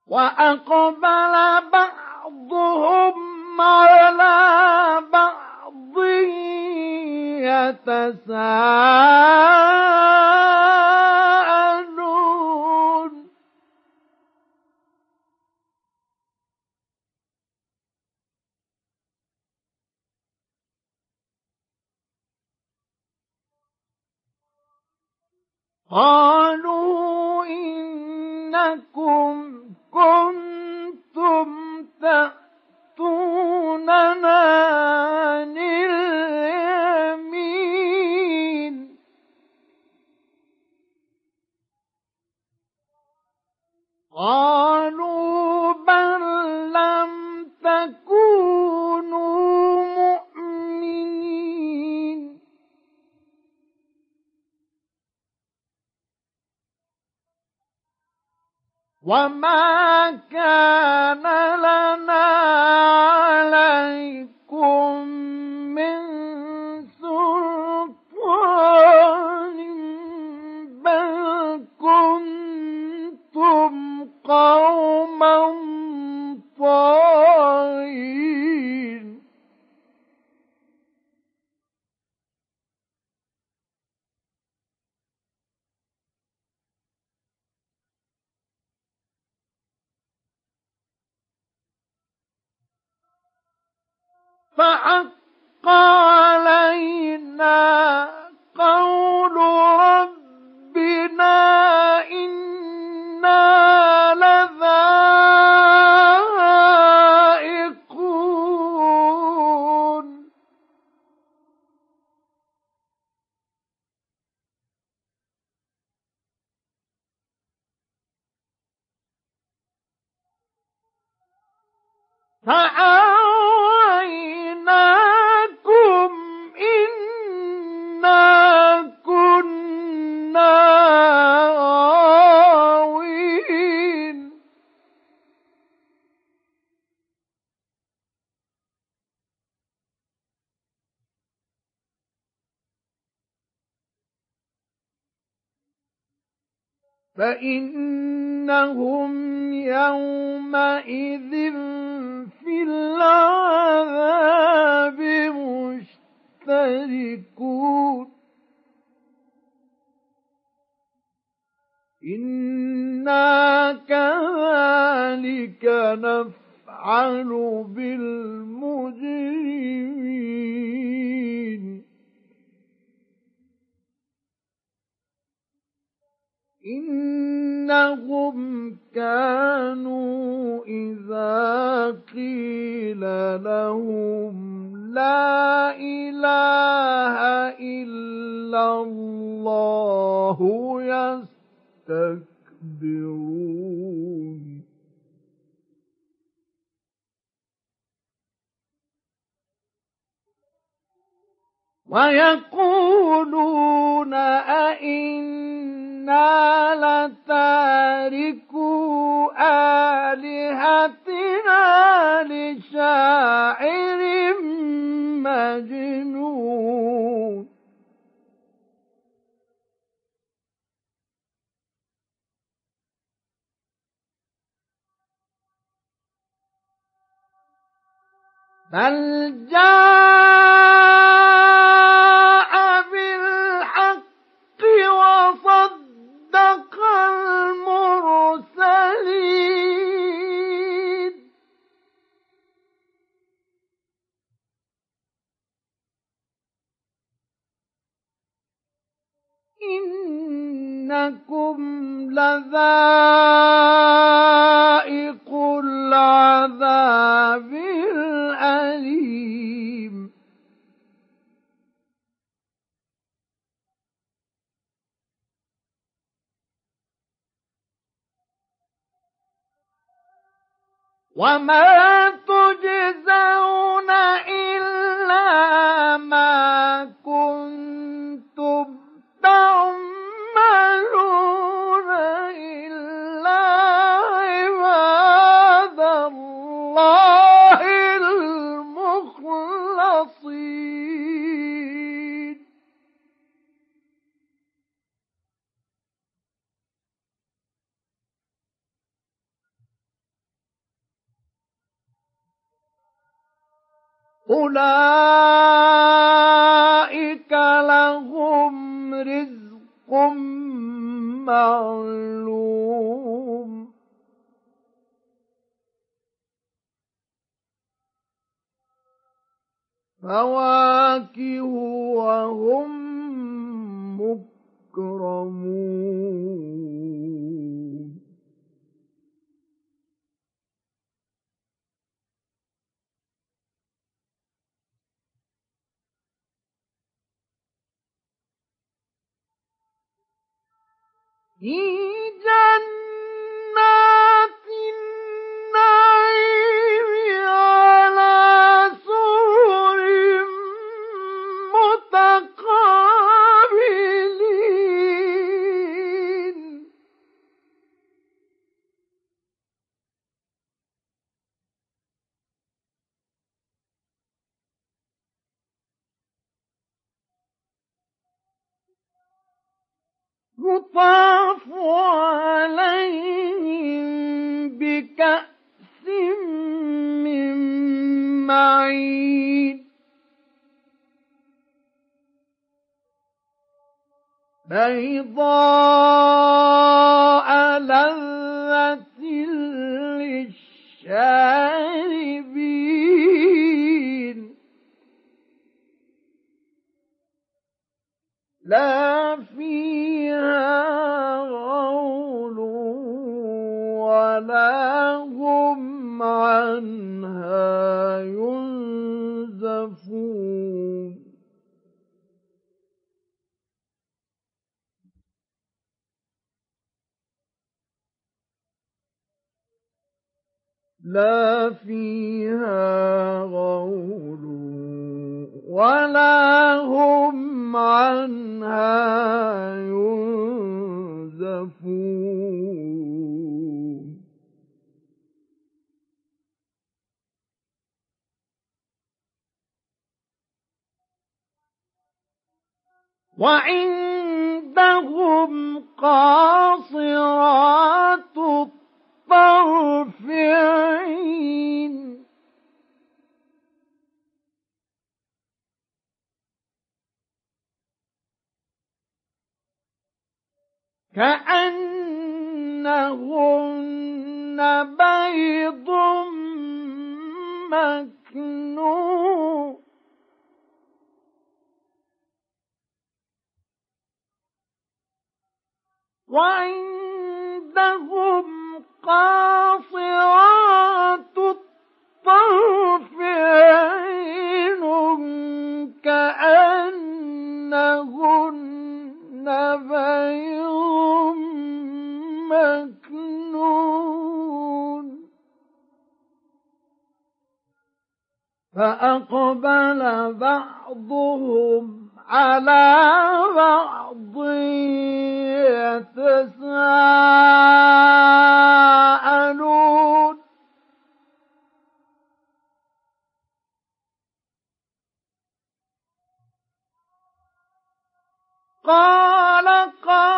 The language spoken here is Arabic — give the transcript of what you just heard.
وأقبل بعضهم على بعض يتساءلون قالوا إنكم كنتم تأتوننا عن اليمين قالوا بل لم تكونوا مؤمنين وما كان لنا عليكم من سلطان بل كنتم قوما طاغين فحق علينا قول ربنا إنا لذائقون فأغويناكم إنا كنا غاوين فإنهم يومئذ في العذاب مشتركون إنا كذلك نفعل بالمجرمين إنهم كانوا إذا قيل لهم لا إله إلا الله يستكبرون ويقولون أئنا لتاركو آلهتنا لشاعر مجنون بل جاء بالحق وصدق المرسلين إنكم لذائق العذاب الأليم وما تجزون إلا ما كنتم تعملون إلا عباد الله المخلصين أولئك لهم رزق معلوم فواكه وهم مكرمون في جنات النعيم على سرر متقابلين يطاف عليهم بكأس من معين بيضاء لذة للشاربين لا فيها غول ولا هم عنها ينزفون لا فيها غول ولا هم عنها ينزفون وعندهم قاصرات الطرف عين كأنهن بيض مكنون وعندهم قاصرات الطرف عين كأنهن بيض مكنون فأقبل بعضهم على بعض يتساءلون قال